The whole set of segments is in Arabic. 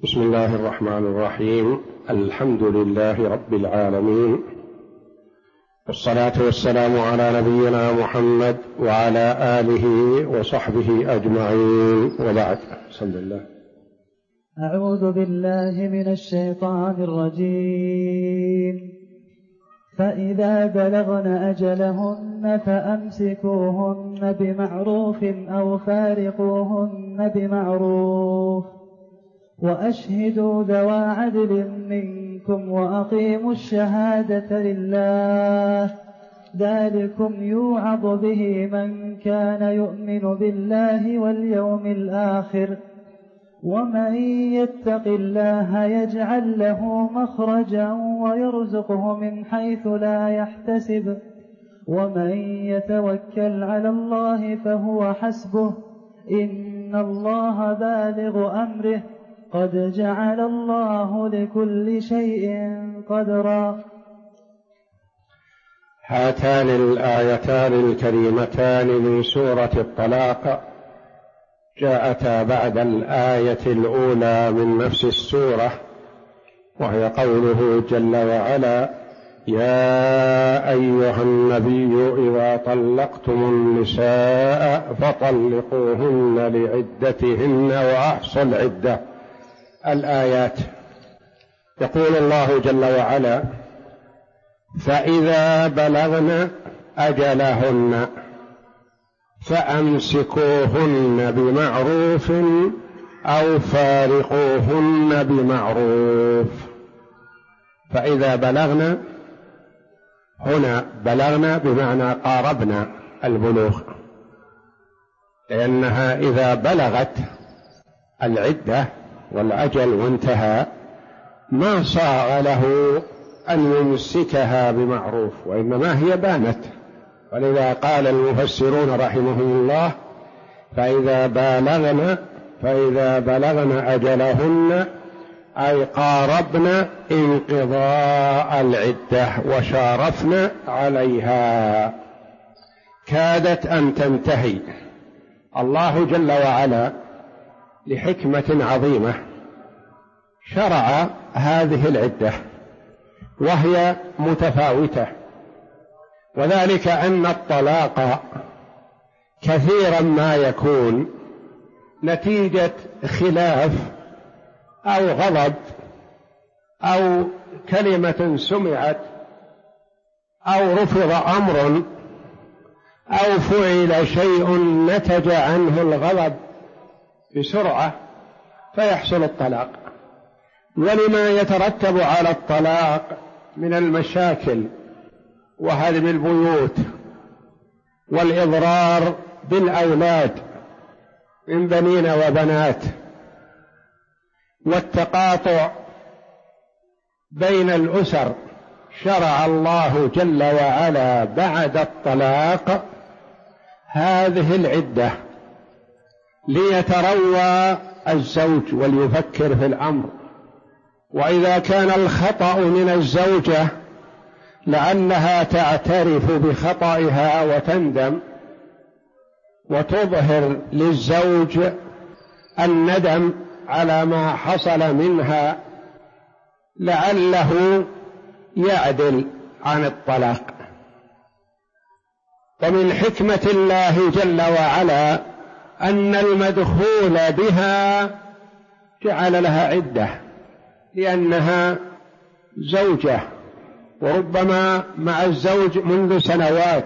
بسم الله الرحمن الرحيم. الحمد لله رب العالمين، والصلاة والسلام على نبينا محمد وعلى آله وصحبه أجمعين، وبعد. بسم الله. أعوذ بالله من الشيطان الرجيم. فإذا بلغن أجلهن فأمسكوهن بمعروف أو فارقوهن بمعروف وأشهدوا ذوى عدل منكم وأقيموا الشهادة لله، ذلكم يوعظ به من كان يؤمن بالله واليوم الآخر، ومن يتق الله يجعل له مخرجا ويرزقه من حيث لا يحتسب، ومن يتوكل على الله فهو حسبه، إن الله بالغ أمره، قد جعل الله لكل شيء قدرا. هاتان الآيتان الكريمتان من سورة الطلاق جاءتا بعد الآية الأولى من نفس السورة، وهي قوله جل وعلا: يا أيها النبي إذا طلقتم النساء فطلقوهن لعدتهن وأحصوا العدة. الآيات. يقول الله جل وعلا: فإذا بلغن أجلهن فأمسكوهن بمعروف أو فارقوهن بمعروف. فإذا بلغن، هنا بلغن بمعنى قاربنا البلوغ، لأنها إذا بلغت العدة والأجل وانتهى ما صار له أن يمسكها بمعروف، وإنما هي بانت. ولذا قال المفسرون رحمهم الله: فإذا بلغن أجلهن أي قاربن انقضاء العدة وشارفن عليها، كادت أن تنتهي. الله جل وعلا لحكمة عظيمة شرع هذه العدة، وهي متفاوتة، وذلك أن الطلاق كثيرا ما يكون نتيجة خلاف أو غضب أو كلمة سمعت أو رفض أمر أو فعل شيء نتج عنه الغضب بسرعة فيحصل الطلاق. ولما يترتب على الطلاق من المشاكل وهدم البيوت والإضرار بالأولاد من بنين وبنات والتقاطع بين الأسر، شرع الله جل وعلا بعد الطلاق هذه العدة ليتروى الزوج وليفكر في الأمر. وإذا كان الخطأ من الزوجة لعلها تعترف بخطئها وتندم وتظهر للزوج الندم على ما حصل منها، لعله يعدل عن الطلاق. ومن حكمة الله جل وعلا أن المدخول بها جعل لها عدة، لأنها زوجة، وربما مع الزوج منذ سنوات،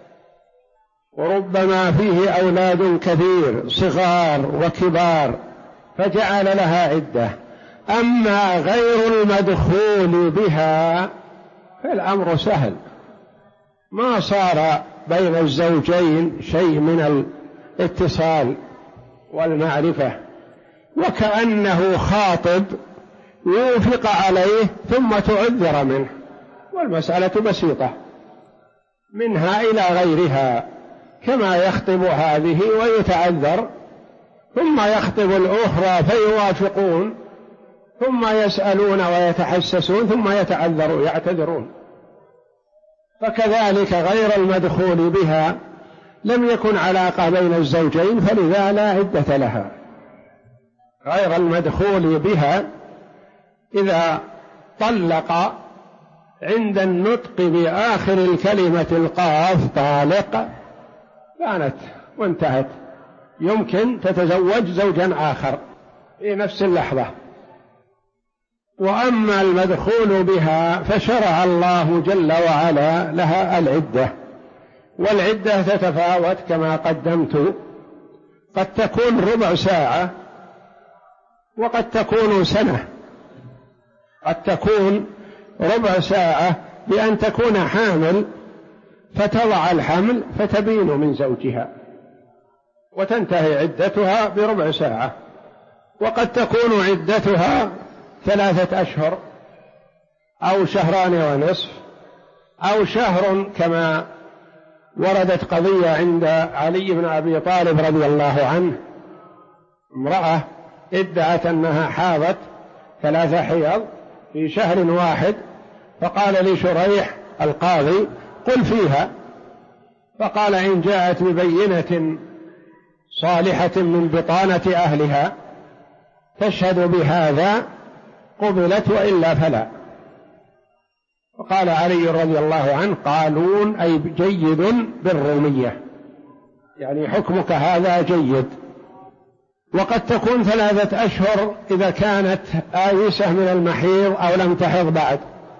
وربما فيه أولاد كثير صغار وكبار، فجعل لها عدة. أما غير المدخول بها فالأمر سهل، ما صار بين الزوجين شيء من الاتصال والمعرفة، وكأنه خاطب يوافق عليه ثم تعذر منه، والمسألة بسيطة منها إلى غيرها، كما يخطب هذه ويتعذر ثم يخطب الأخرى فيوافقون ثم يسألون ويتحسسون ثم يعتذرون. فكذلك غير المدخول بها لم يكن علاقة بين الزوجين، فلذا لا عدة لها. غير المدخول بها إذا طلق عند النطق بآخر الكلمة القاف طالق كانت وانتهت، يمكن تتزوج زوجا آخر في نفس اللحظة. وأما المدخول بها فشرع الله جل وعلا لها العدة، والعدة تتفاوت كما قدمت، قد تكون ربع ساعة وقد تكون سنة. قد تكون ربع ساعة بأن تكون حامل فتضع الحمل فتبين من زوجها وتنتهي عدتها بربع ساعة، وقد تكون عدتها 3 أشهر أو 2.5 أو شهر، كما وردت قضية عند علي بن أبي طالب رضي الله عنه، امرأة ادعت أنها حاضت 3 حيض في شهر واحد، فقال لي شريح القاضي قل فيها، فقال إن جاءت ببينة صالحة من بطانة أهلها تشهد بهذا قبلت وإلا فلا. وقال علي رضي الله عنه قانون أي جيد بالرومية، يعني حكمك هذا جيد. وقد تكون 3 أشهر إذا كانت آيسة من المحيض أو لم تحض بعد،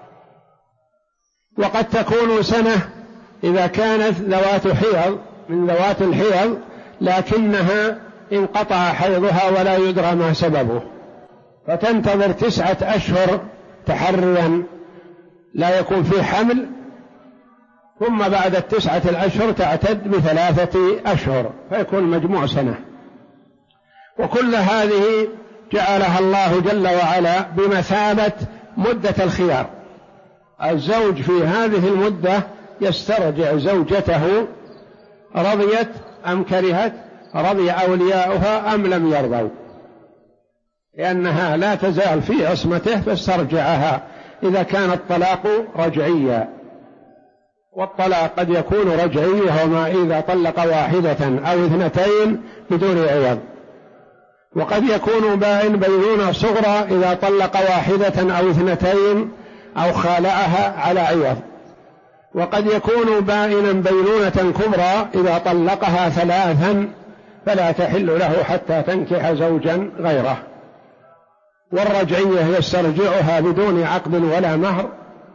وقد تكون سنة إذا كانت ذوات حيض من ذوات الحيض لكنها انقطع حيضها ولا يدرى ما سببه، فتنتظر 9 أشهر تحريا لا يكون فيه حمل، ثم بعد 9 الأشهر تعتد ب3 أشهر فيكون مجموع سنة. وكل هذه جعلها الله جل وعلا بمثابة مدة الخيار. الزوج في هذه المدة يسترجع زوجته رضيت أم كرهت، رضي أولياؤها أم لم يرضوا، لأنها لا تزال في عصمته فاسترجعها إذا كان الطلاق رجعيا. والطلاق قد يكون رجعي وهو إذا طلق 1 أو 2 بدون عوض، وقد يكون بائن بينونة صغرى إذا طلق 1 أو 2 أو خالعها على عوض، وقد يكون بائنا بينونة كبرى إذا طلقها 3 فلا تحل له حتى تنكح زوجا غيره. والرجعية يسترجعها بدون عقد ولا مهر،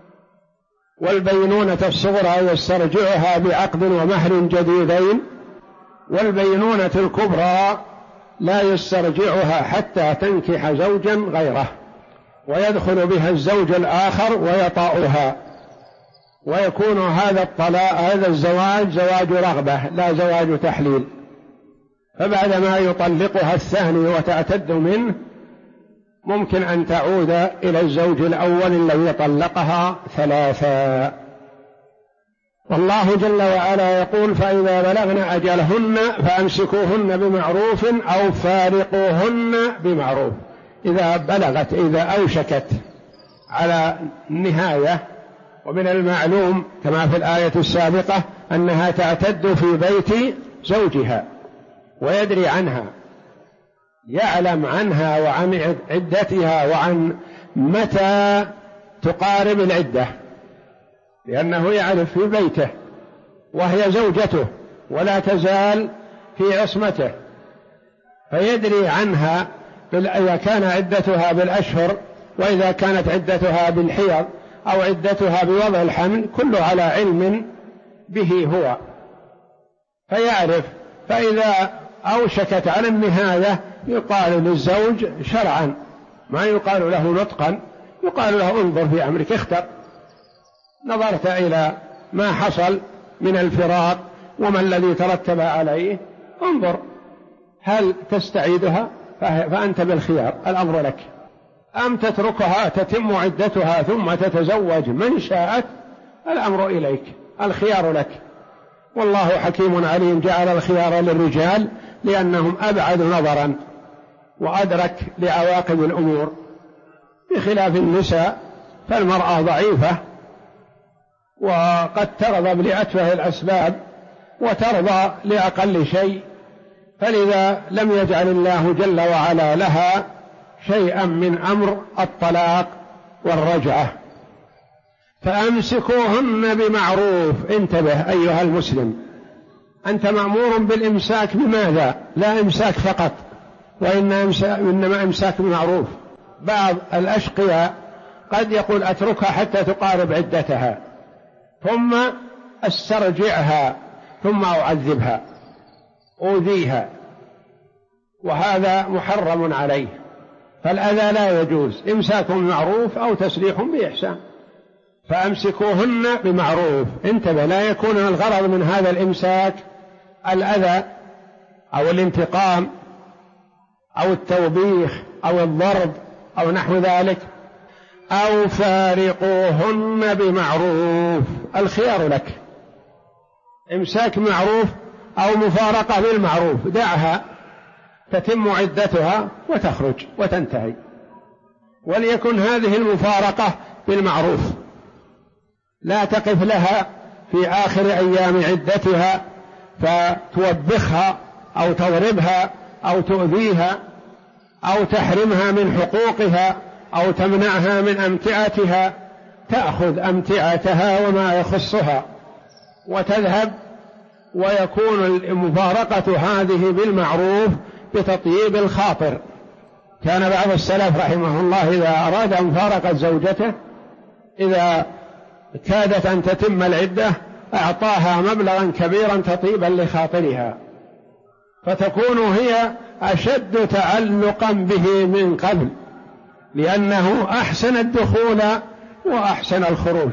والبينونة الصغرى يسترجعها بعقد ومهر جديدين، والبينونة الكبرى لا يسترجعها حتى تنكح زوجا غيره ويدخل بها الزوج الآخر ويطأها، ويكون هذا الطلاق هذا الزواج زواج رغبة لا زواج تحليل. فبعدما يطلقها الثاني وتعتد منه ممكن أن تعود إلى الزوج الأول الذي طلقها 3. والله جل وعلا يقول فإذا بلغن أجلهن فأمسكوهن بمعروف أو فارقوهن بمعروف. إذا بلغت إذا أوشكت على النهاية، ومن المعلوم كما في الآية السابقة أنها تعتد في بيت زوجها ويدري عنها، يعلم عنها وعن عدتها وعن متى تقارب العدة، لأنه يعرف في بيته وهي زوجته ولا تزال في عصمته، فيدري عنها إذا كان عدتها بالأشهر، وإذا كانت عدتها بالحيض أو عدتها بوضع الحمل، كله على علم به هو فيعرف. فإذا أوشكت على النهاية يقال للزوج شرعا، ما يقال له نطقا، يقال له انظر في أمرك، اختر، نظرت إلى ما حصل من الفراق وما الذي ترتب عليه، انظر هل تستعيدها فأنت بالخيار، الأمر لك، أم تتركها تتم عدتها ثم تتزوج من شاءت، الأمر إليك، الخيار لك. والله حكيم عليم، جعل الخيار للرجال لأنهم أبعد نظرا وأدرك لعواقب الأمور، بخلاف النساء فالمرأة ضعيفة وقد تغضب لأتفه الأسباب وترضى لأقل شيء، فلذا لم يجعل الله جل وعلا لها شيئا من أمر الطلاق والرجعة. فأمسكوهن بمعروف. انتبه أيها المسلم، أنت مأمور بالإمساك بماذا؟ لا إمساك فقط، وإنما إمساك بمعروف. بعض الأشقياء قد يقول أتركها حتى تقارب عدتها ثم أسترجعها ثم أعذبها أؤذيها، وهذا محرم عليه. فالأذى لا يجوز، إمساك بمعروف أو تسريح بإحسان. فأمسكوهن بمعروف. انتبه، لا يكون الغرض من هذا الإمساك الأذى أو الانتقام أو التوبيخ أو الضرب أو نحو ذلك. أو فارقوهن بمعروف، الخيار لك، إمساك بمعروف أو مفارقة بالمعروف، دعها تتم عدتها وتخرج وتنتهي. وليكن هذه المفارقة بالمعروف، لا تقف لها في آخر أيام عدتها فتوبخها أو تضربها أو تؤذيها أو تحرمها من حقوقها أو تمنعها من أمتعتها. تأخذ أمتعتها وما يخصها وتذهب، ويكون المفارقة هذه بالمعروف بتطييب الخاطر. كان بعض السلف رحمه الله إذا أراد مفارقة زوجته إذا كادت أن تتم العدة أعطاها مبلغا كبيرا تطيبا لخاطرها، فتكون هي أشد تعلقا به من قبل، لأنه أحسن الدخول وأحسن الخروج.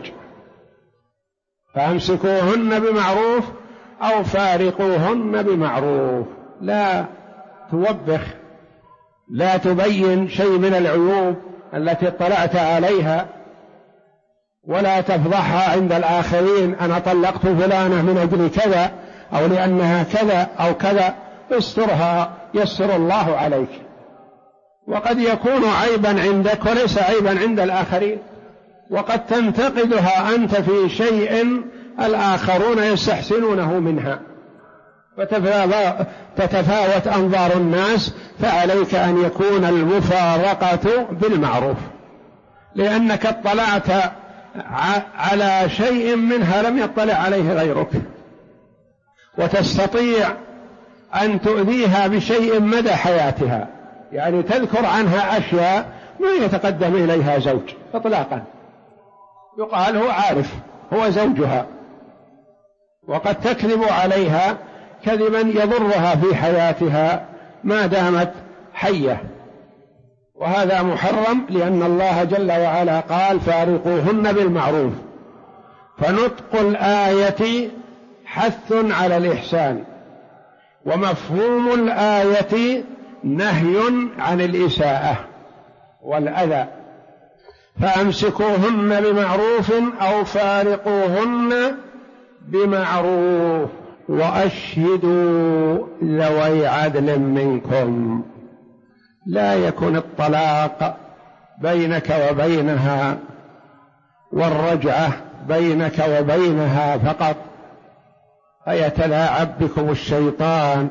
فأمسكوهن بمعروف أو فارقوهن بمعروف. لا توبخ، لا تبين شيء من العيوب التي اطلعت عليها، ولا تفضحها عند الآخرين: أنا طلقت فلانة من أجل كذا أو لأنها كذا أو كذا. استرها يستر الله عليك. وقد يكون عيبا عندك وليس عيبا عند الآخرين، وقد تنتقدها أنت في شيء الآخرون يستحسنونه منها، فتتفاوت أنظار الناس. فعليك أن يكون المفارقة بالمعروف، لأنك اطلعت على شيء منها لم يطلع عليه غيرك، وتستطيع أن تؤذيها بشيء مدى حياتها، يعني تذكر عنها أشياء ما يتقدم إليها زوج إطلاقا، يقال هو عارف هو زوجها، وقد تكذب عليها كذبا يضرها في حياتها ما دامت حية، وهذا محرم، لأن الله جل وعلا قال: فارقوهن بالمعروف. فنطق الآية حث على الإحسان، ومفهوم الآية نهي عن الإساءة والأذى. فأمسكوهن بمعروف أو فارقوهن بمعروف وأشهدوا ذوي عدل منكم. لا يكون الطلاق بينك وبينها والرجعة بينك وبينها فقط، فيتلاعب بكم الشيطان،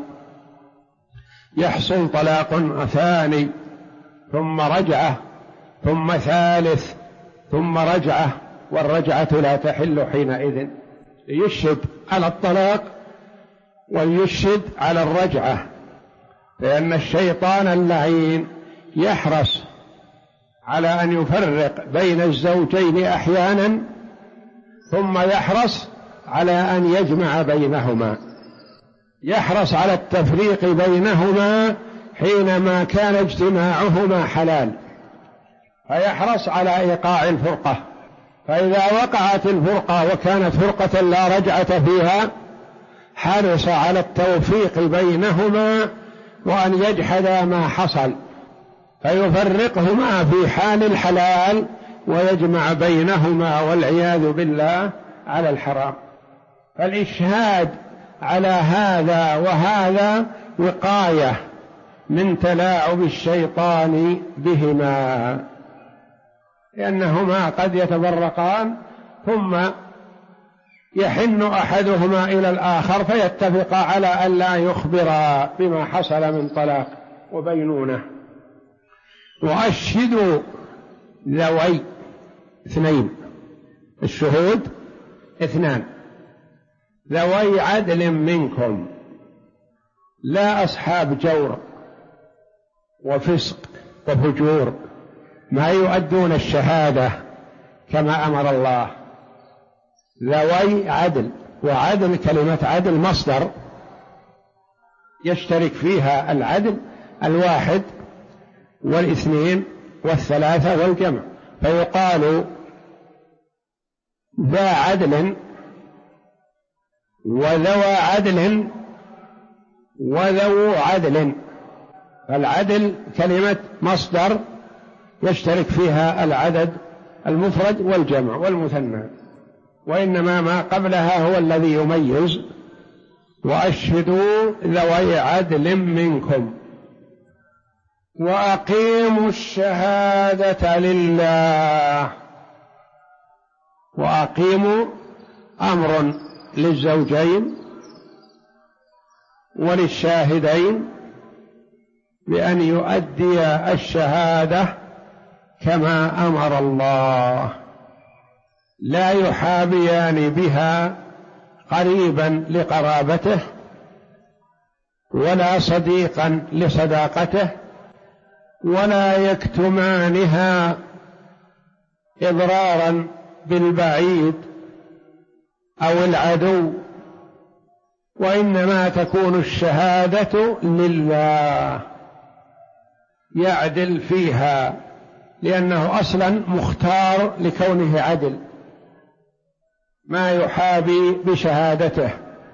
يحصل طلاق ثاني ثم رجعة ثم ثالث ثم رجعة، والرجعة لا تحل حينئذ. يشهد على الطلاق ويشهد على الرجعة، لأن الشيطان اللعين يحرص على أن يفرق بين الزوجين أحيانا، ثم يحرص على أن يجمع بينهما، يحرص على التفريق بينهما حينما كان اجتماعهما حلال، فيحرص على إيقاع الفرقة. فإذا وقعت الفرقة وكانت فرقة لا رجعة فيها حرص على التوفيق بينهما وأن يجحد ما حصل، فيفرقهما في حال الحلال ويجمع بينهما والعياذ بالله على الحرام. فالإشهاد على هذا وهذا وقاية من تلاعب الشيطان بهما، لأنهما قد يتفرقان ثم يحن أحدهما إلى الآخر فيتفقا على أن لا يخبرا بما حصل من طلاق وبينونة. وأشهدوا ذوي اثنين، الشهود اثنان، ذوي عدل منكم، لا أصحاب جور وفسق وفجور ما يؤدون الشهادة كما أمر الله. ذوي عدل، وعدل كلمة عدل مصدر يشترك فيها العدل الواحد والاثنين والثلاثة والجمع، فيقال ذا عدل وذوى عدل وذو عدل. فالعدل كلمة مصدر يشترك فيها العدد المفرد والجمع والمثنى، وإنما ما قبلها هو الذي يميز. وأشهدوا ذوي عدل منكم وأقيموا الشهادة لله. وأقيموا أمر للزوجين وللشاهدين بأن يؤدي الشهادة كما أمر الله، لا يحابيان بها قريبا لقرابته ولا صديقا لصداقته، ولا يكتمانها إضرارا بالبعيد أو العدو، وإنما تكون الشهادة لله يعدل فيها، لأنه أصلا مختار لكونه عدل ما يحابي بشهادته.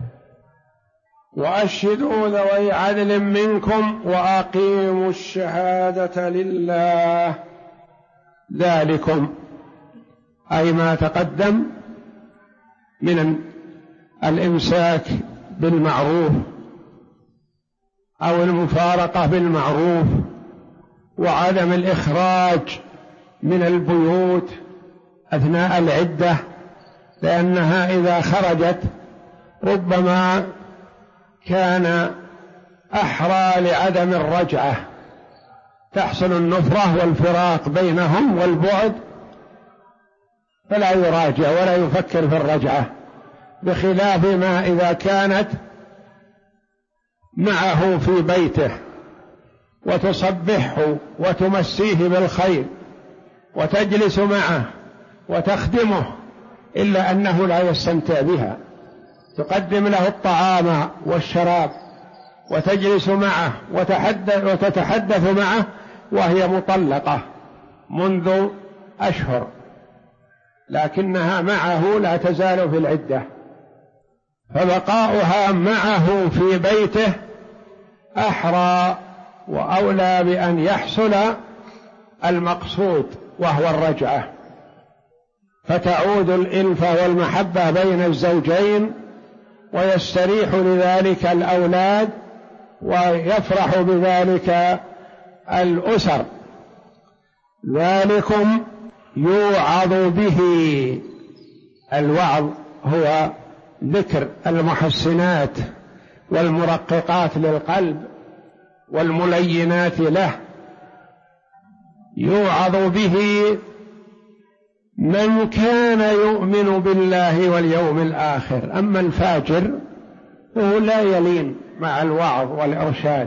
وأشهدوا ذوي عدل منكم وأقيموا الشهادة لله. ذلكم أي ما تقدم من الإمساك بالمعروف أو المفارقة بالمعروف، وعدم الإخراج من البيوت أثناء العدة، لأنها إذا خرجت ربما كان أحرى لعدم الرجعة، تحصل النفرة والفراق بينهم والبعد، فلا يراجع ولا يفكر في الرجعة، بخلاف ما إذا كانت معه في بيته وتصبحه وتمسيه بالخير وتجلس معه وتخدمه، إلا أنه لا يستمتع بها، تقدم له الطعام والشراب وتجلس معه وتتحدث معه وهي مطلقة منذ أشهر، لكنها معه لا تزال في العدة، فبقاؤها معه في بيته أحرى وأولى بأن يحصل المقصود وهو الرجعة، فتعود الإلفة والمحبة بين الزوجين، ويستريح لذلك الأولاد ويفرح بذلك الأسر. ذلكم يوعظ به. الوعظ هو ذكر المحسنات والمرققات للقلب والملينات له. يوعظ به من كان يؤمن بالله واليوم الآخر. أما الفاجر فهو لا يلين مع الوعظ والإرشاد.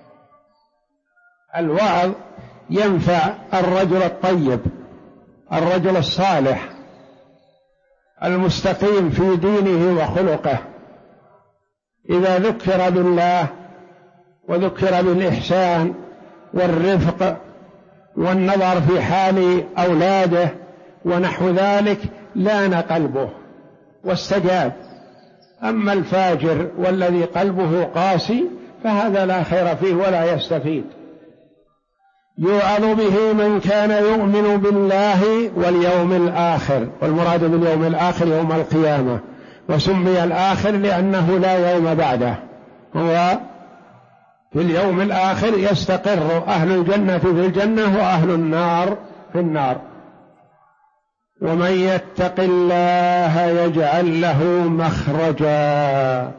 الوعظ ينفع الرجل الطيب، الرجل الصالح المستقيم في دينه وخلقه، إذا ذكر بالله وذكر بالإحسان والرفق والنظر في حال أولاده ونحو ذلك لان قلبه واستجاب. أما الفاجر والذي قلبه قاسي فهذا لا خير فيه ولا يستفيد. يوعظ به من كان يؤمن بالله واليوم الآخر، والمراد باليوم الآخر يوم القيامة، وسمي الآخر لأنه لا يوم بعده، هو في اليوم الآخر يستقر أهل الجنة في الجنة وأهل النار في النار. ومن يتق الله يجعل له مخرجا.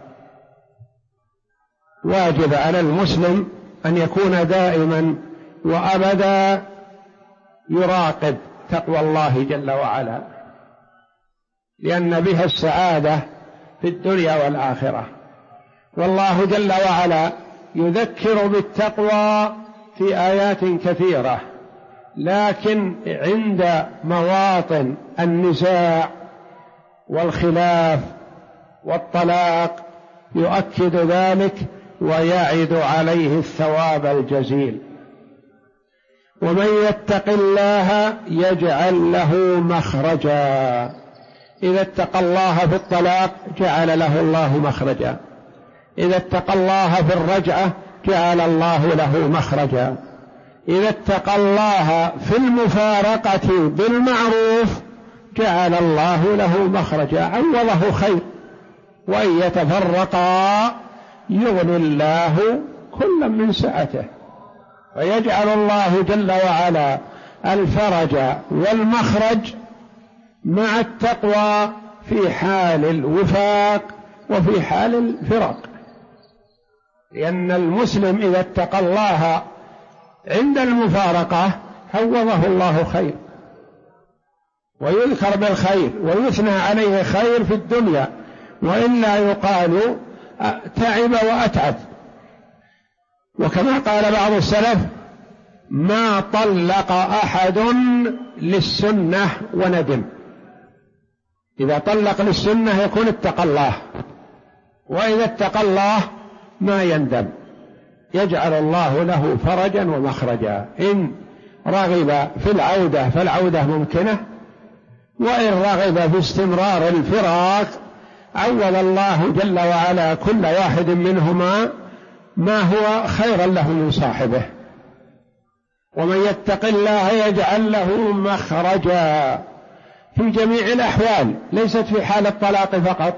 واجب على المسلم أن يكون دائما وأبدا يراقب تقوى الله جل وعلا، لأن بها السعادة في الدنيا والآخرة. والله جل وعلا يذكر بالتقوى في آيات كثيرة، لكن عند مواطن النزاع والخلاف والطلاق يؤكد ذلك ويعد عليه الثواب الجزيل. ومن يتق الله يجعل له مخرجا. إذا اتقى الله في الطلاق جعل له الله مخرجا، إذا اتقى الله في الرجعة جعل الله له مخرجا، إذا اتقى الله في المفارقة بالمعروف جعل الله له مخرجا، عوضه خير. وإن يتفرقا يغني الله كلا من سعته. فيجعل الله جل وعلا الفرج والمخرج مع التقوى في حال الوفاق وفي حال الفراق، لأن المسلم إذا اتقى الله عند المفارقة عوضه الله خير، ويذكر بالخير ويثنى عليه خير في الدنيا، وإلا يقال تعب وأتعب. وكما قال بعض السلف: ما طلق أحد للسنة وندم. إذا طلق للسنة يكون اتقى الله، وإذا اتقى الله ما يندم، يجعل الله له فرجا ومخرجا. إن رغب في العودة فالعودة ممكنة، وإن رغب في استمرار الفراق عوض الله جل وعلا كل واحد منهما ما هو خيرا له من صاحبه. ومن يتق الله يجعل له مخرجا في جميع الأحوال، ليست في حال الطلاق فقط،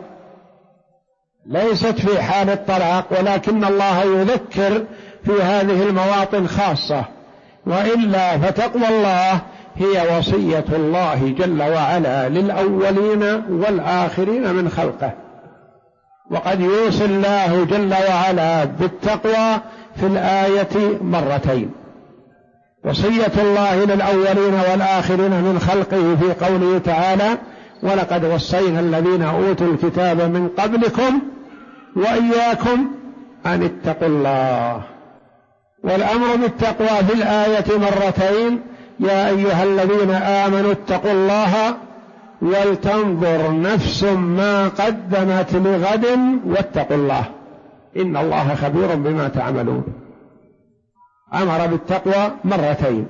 ليست في حال الطلاق، ولكن الله يذكر في هذه المواطن خاصة. وإلا فتقوى الله هي وصية الله جل وعلا للأولين والآخرين من خلقه. وقد يوصي الله جل وعلا بالتقوى في الآية مرتين: وصية الله للأولين والآخرين من خلقه في قوله تعالى: ولقد وصينا الذين أوتوا الكتاب من قبلكم وإياكم أن اتقوا الله. والأمر بالتقوى في الآية مرتين: يا أيها الذين آمنوا اتقوا الله ولتنظر نفس ما قدمت لغد واتقوا الله إن الله خبير بما تعملون. أمر بالتقوى مرتين.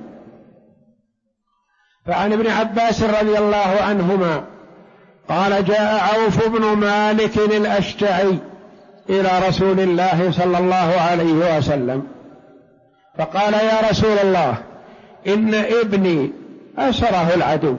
فعن ابن عباس رضي الله عنهما قال: جاء عوف بن مالك الأشجعي إلى رسول الله صلى الله عليه وسلم فقال: يا رسول الله، إن ابني أسره العدو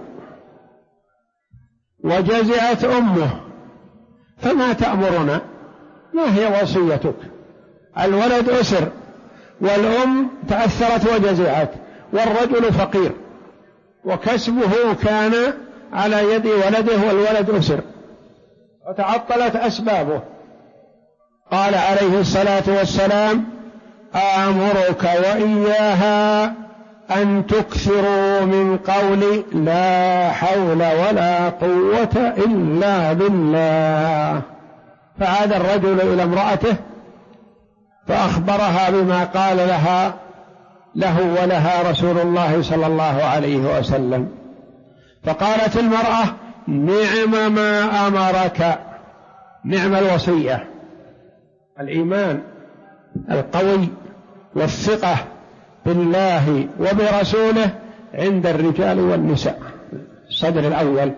وجزعت أمه، فما تأمرنا؟ ما هي وصيتك؟ الولد أسر والأم تأثرت وجزعت، والرجل فقير وكسبه كان على يد ولده والولد أسر وتعطلت أسبابه. قال عليه الصلاة والسلام: آمرك وإياها أن تكثروا من قول لا حول ولا قوة إلا بالله. فعاد الرجل إلى امرأته فأخبرها بما قال له ولها رسول الله صلى الله عليه وسلم. فقالت المرأة: نعم ما أمرك، نعم الوصية. الإيمان القوي والثقة بالله وبرسوله عند الرجال والنساء. الصدر الأول: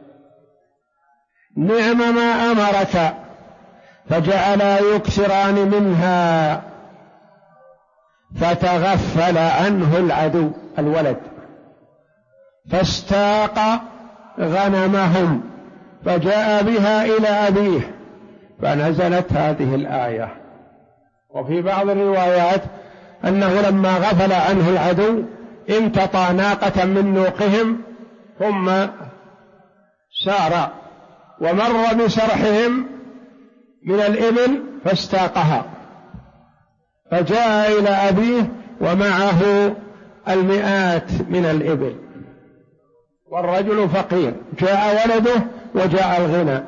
نعم ما أمرك. فجعلا يكثران منها فتغفل عنه العدو الولد فاستاق غنمهم فجاء بها إلى أبيه فنزلت هذه الآية. وفي بعض الروايات أنه لما غفل عنه العدو امتطى ناقة من نوقهم ثم سار ومر بسرحهم من الإبل فاستاقها، فجاء إلى أبيه ومعه 100 من الإبل، والرجل فقير، جاء ولده وجاء الغنى،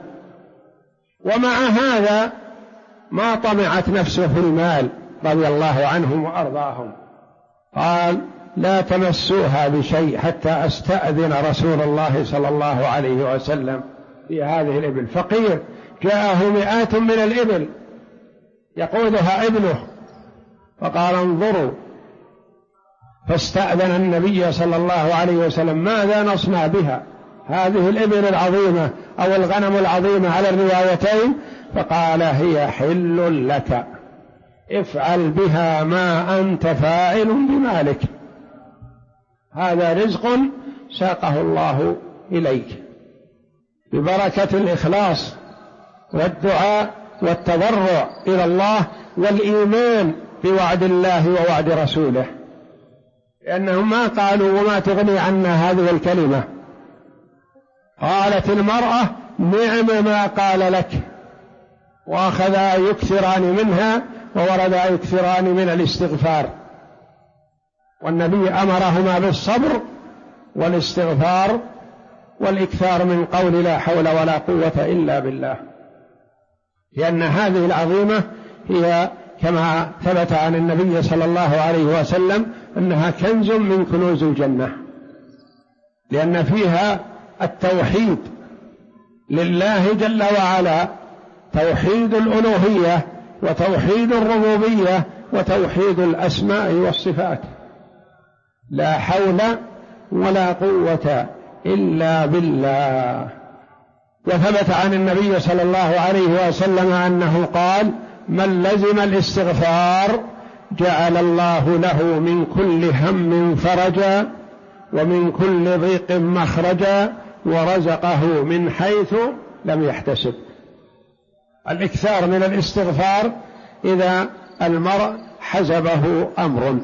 ومع هذا ما طمعت نفسه في المال رضي الله عنهم وأرضاهم، قال لا تمسوها بشيء حتى أستأذن رسول الله صلى الله عليه وسلم في هذه الإبل. فقير جاءه 100 من الإبل يقودها ابنه، فقال انظروا، فاستأذن النبي صلى الله عليه وسلم ماذا نصنع بها هذه الإبل العظيمة أو الغنم العظيمة على الروايتين؟ فقال هي حل لك، افعل بها ما أنت فاعل بمالك، هذا رزق ساقه الله إليك. ببركة الإخلاص والدعاء والتضرع إلى الله والإيمان بوعد الله ووعد رسوله، لأنهم ما قالوا وما تغني عنا هذه الكلمة. قالت المرأة نعم ما قال لك، وأخذا يكثران منها ووردا يكثران من الاستغفار، والنبي أمرهما بالصبر والاستغفار والإكثار من قول لا حول ولا قوة إلا بالله، لأن هذه العظيمة هي كما ثبت عن النبي صلى الله عليه وسلم أنها كنز من كنوز الجنة، لأن فيها التوحيد لله جل وعلا، توحيد الألوهية وتوحيد الربوبية وتوحيد الأسماء والصفات، لا حول ولا قوة إلا بالله. وثبت عن النبي صلى الله عليه وسلم أنه قال من لزم الاستغفار جعل الله له من كل هم فرجا ومن كل ضيق مخرجا ورزقه من حيث لم يحتسب. الإكثار من الاستغفار إذا المرء حزبه أمر.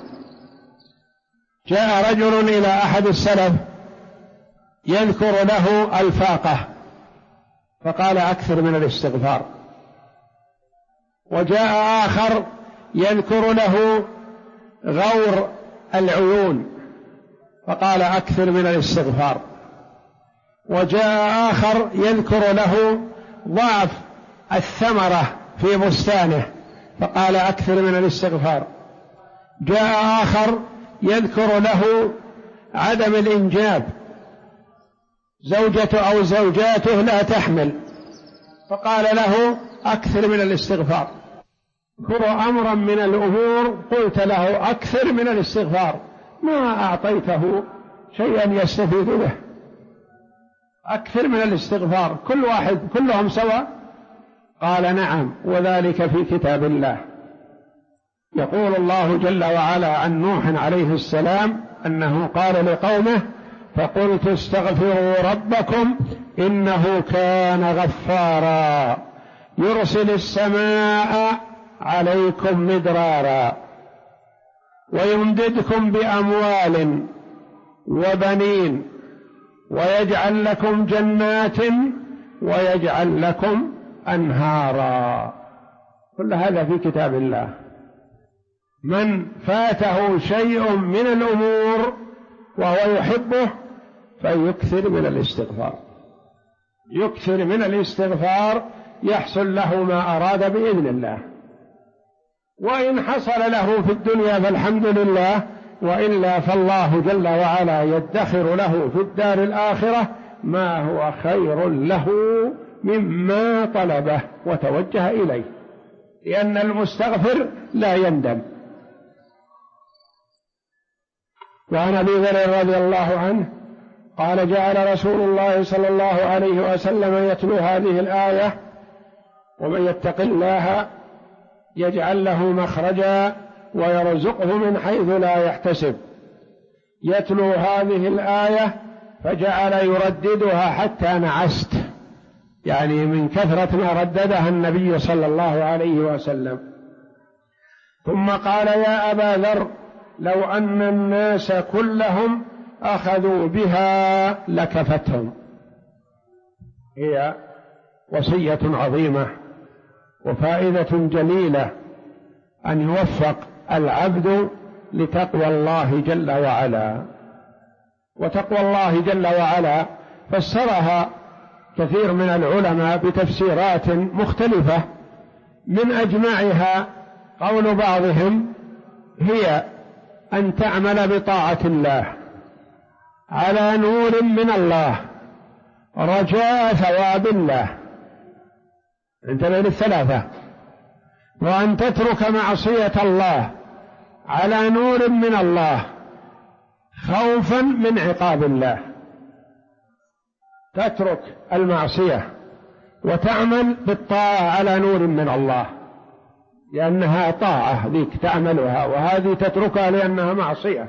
جاء رجل إلى أحد السلف يذكر له الفاقة فقال أكثر من الاستغفار، وجاء آخر يذكر له غور العيون فقال أكثر من الاستغفار، وجاء آخر يذكر له ضعف الثمرة في بستانه فقال أكثر من الاستغفار، جاء آخر يذكر له عدم الإنجاب، زوجته أو زوجاته لا تحمل فقال له أكثر من الاستغفار. اذكر أمرا من الأمور قلت له أكثر من الاستغفار ما أعطيته شيئا يستفيد به، أكثر من الاستغفار. كل واحد كلهم سواء؟ قال نعم، وذلك في كتاب الله. يقول الله جل وعلا عن نوح عليه السلام أنه قال لقومه فقلت استغفروا ربكم إنه كان غفارا يرسل السماء عليكم مدرارا ويمددكم بأموال وبنين ويجعل لكم جنات ويجعل لكم أنهارا. كل هذا في كتاب الله. من فاته شيء من الأمور وهو يحبه فيكثر من الاستغفار، يكثر من الاستغفار يحصل له ما أراد بإذن الله، وإن حصل له في الدنيا فالحمد لله، وإلا فالله جل وعلا يدخر له في الدار الآخرة ما هو خير له مما طلبه وتوجه إليه، لأن المستغفر لا يندم. وعن أبي ذر رضي الله عنه قال جعل رسول الله صلى الله عليه وسلم يتلو هذه الآية ومن يتق الله يجعل له مخرجا ويرزقه من حيث لا يحتسب. يتلو هذه الآية فجعل يرددها حتى نعست، يعني من كثرة ما رددها النبي صلى الله عليه وسلم. ثم قال يا أبا ذر لو أن الناس كلهم أخذوا بها لكفتهم. هي وصية عظيمة وفائدة جليلة أن يوفق العبد لتقوى الله جل وعلا. وتقوى الله جل وعلا فسرها كثير من العلماء بتفسيرات مختلفة، من أجمعها قول بعضهم هي أن تعمل بطاعة الله على نور من الله رجاء ثواب الله، انتبه للثلاثة، وأن تترك معصية الله على نور من الله خوفا من عقاب الله. تترك المعصية وتعمل بالطاعة على نور من الله، لأنها طاعة ذيك تعملها، وهذه تتركها لأنها معصية.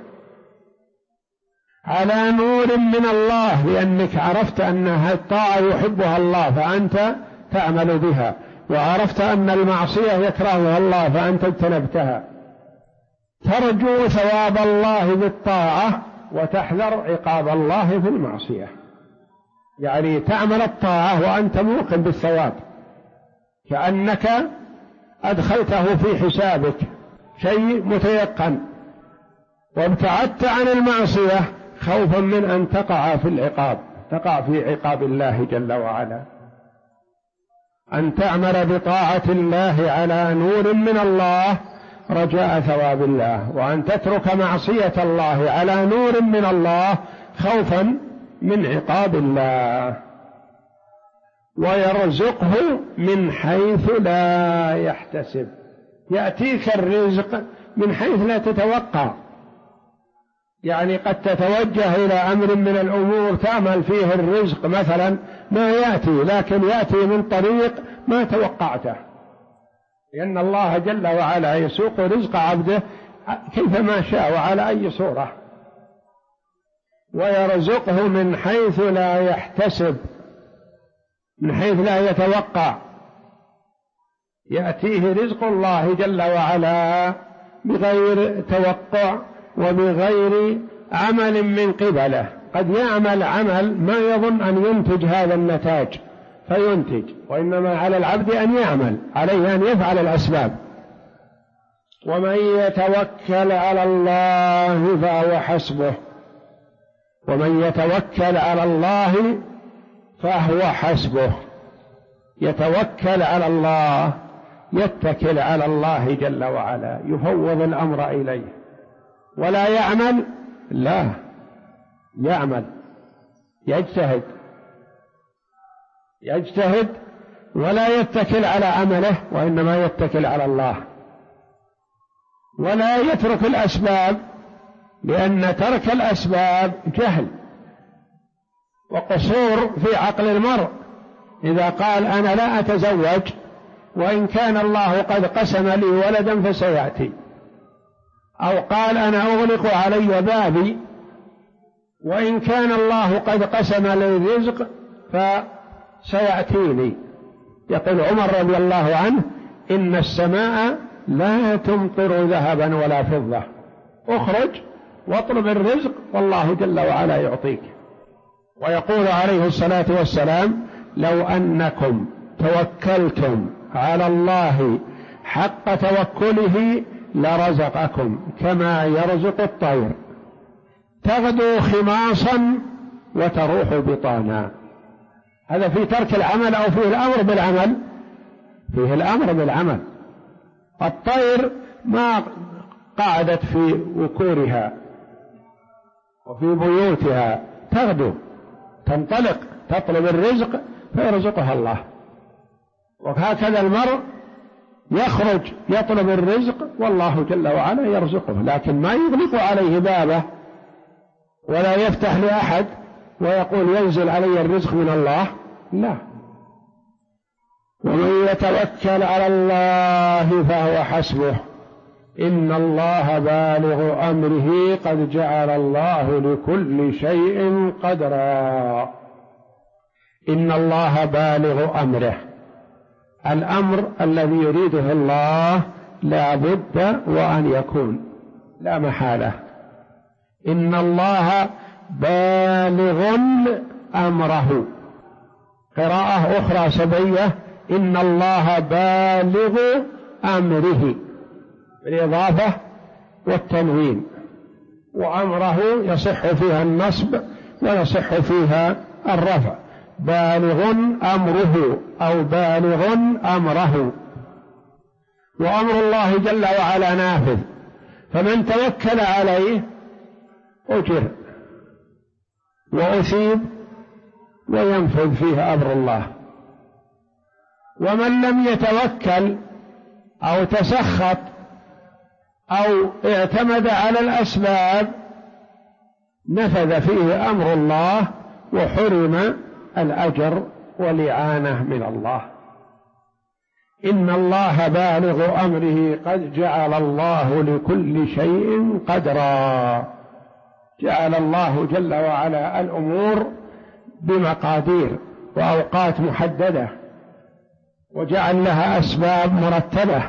على نور من الله لأنك عرفت أنها الطاعة يحبها الله فأنت تعمل بها، وعرفت أن المعصية يكرهها الله فأنت اجتنبتها. ترجو ثواب الله بالطاعة وتحذر عقاب الله في المعصية، يعني تعمل الطاعة وأنت موقن بالثواب، كأنك أدخلته في حسابك شيء متيقن، وابتعدت عن المعصية خوفا من أن تقع في العقاب، تقع في عقاب الله جل وعلا. أن تعمل بطاعة الله على نور من الله رجاء ثواب الله، وأن تترك معصية الله على نور من الله خوفا من عقاب الله. ويرزقه من حيث لا يحتسب، يأتيك الرزق من حيث لا تتوقع، يعني قد تتوجه إلى أمر من الأمور تعمل فيه الرزق مثلا ما يأتي، لكن يأتي من طريق ما توقعته، لأن الله جل وعلا يسوق رزق عبده كيفما شاء وعلى أي صورة. ويرزقه من حيث لا يحتسب، من حيث لا يتوقع، يأتيه رزق الله جل وعلا بغير توقع وبغير عمل من قبله. قد يعمل عمل ما يظن أن ينتج هذا النتاج فينتج، وإنما على العبد أن يعمل، عليه أن يفعل الأسباب. ومن يتوكل على الله فهو حسبه، ومن يتوكل على الله فهو حسبه. يتوكل على الله، يتكل على الله جل وعلا، يفوض الأمر إليه، ولا يعمل، لا يعمل، يجتهد ولا يتكل على عمله، وإنما يتكل على الله. ولا يترك الأسباب، لأن ترك الأسباب جهل وقصور في عقل المرء. إذا قال أنا لا أتزوج وإن كان الله قد قسم لي ولدا فسيأتي، أو قال أنا أغلق علي بابي وإن كان الله قد قسم لي الرزق فسيأتيني. يقول عمر رضي الله عنه إن السماء لا تمطر ذهبا ولا فضة، اخرج واطلب الرزق والله جل وعلا يعطيك. ويقول عليه الصلاة والسلام لو أنكم توكلتم على الله حق توكله لرزقكم كما يرزق الطير تغدو خماصا وتروح بطانا. هذا في ترك العمل أو فيه الأمر بالعمل؟ فيه الأمر بالعمل. الطير ما قعدت في وكورها وفي بيوتها، تغدو تنطلق تطلب الرزق فيرزقها الله. وهكذا المرء يخرج يطلب الرزق والله جل وعلا يرزقه، لكن ما يغلق عليه بابه ولا يفتح لأحد ويقول ينزل علي الرزق من الله، لا. ومن يتوكل على الله فهو حسبه إن الله بالغ أمره قد جعل الله لكل شيء قدرا. إن الله بالغ أمره، الأمر الذي يريده الله لا بد وأن يكون، لا محالة. إن الله بالغ أمره، قراءة أخرى سبعية: إن الله بالغ أمره، بالإضافة والتنوين، وأمره يصح فيها النصب ويصح فيها الرفع، بالغ أمره أو بالغ أمره. وأمر الله جل وعلا نافذ، فمن توكل عليه أجر وأثيب وينفذ فيه أمر الله، ومن لم يتوكل أو تسخط أو اعتمد على الأسباب نفذ فيه أمر الله وحرم الأجر والإعانة من الله. إن الله بالغ أمره قد جعل الله لكل شيء قدرا. جعل الله جل وعلا الأمور بمقادير وأوقات محددة، وجعل لها أسباب مرتبة،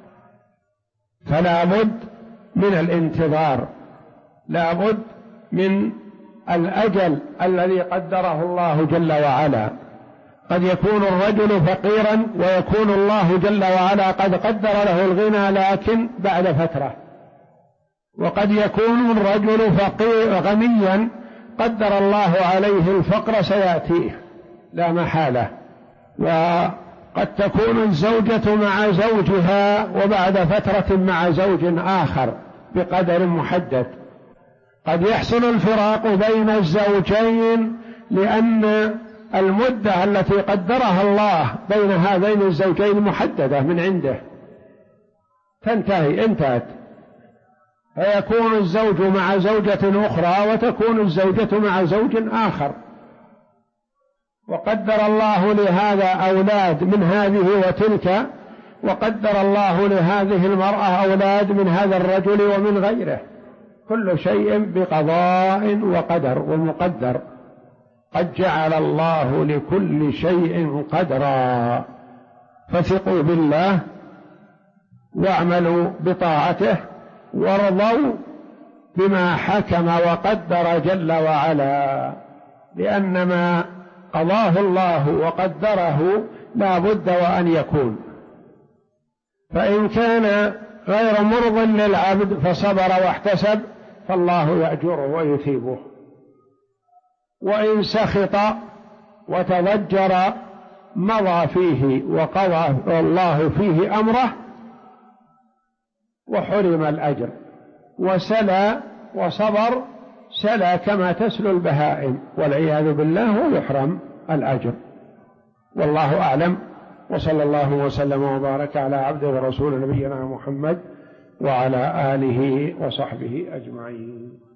فلا بد من الانتظار، لا بد من الأجل الذي قدره الله جل وعلا. قد يكون الرجل فقيرا ويكون الله جل وعلا قد قدر له الغنى لكن بعد فترة، وقد يكون الرجل فقير غنيا قدر الله عليه الفقر سيأتيه لا محالة. وقد تكون الزوجة مع زوجها وبعد فترة مع زوج آخر بقدر محدد. قد يحصل الفراق بين الزوجين لأن المدة التي قدرها الله بين هذين الزوجين محددة من عنده، انتهت، فيكون الزوج مع زوجة أخرى وتكون الزوجة مع زوج آخر، وقدر الله لهذا أولاد من هذه وتلك، وقدر الله لهذه المرأة أولاد من هذا الرجل ومن غيره، كل شيء بقضاء وقدر ومقدر. قد جعل الله لكل شيء قدرا، فثقوا بالله واعملوا بطاعته وارضوا بما حكم وقدر جل وعلا، لأن ما قضاه الله وقدره لا بد وأن يكون. فإن كان غير مرض للعبد فصبر واحتسب فالله يأجره ويثيبه، وإن سخط وتضجر مضى فيه وقضى الله فيه أمره وحرم الأجر، وسلى وصبر سلى كما تسلو البهائم والعياذ بالله ويحرم الأجر. والله أعلم، وصلى الله وسلم وبارك على عبده ورسول نبينا محمد وعلى آله وصحبه أجمعين.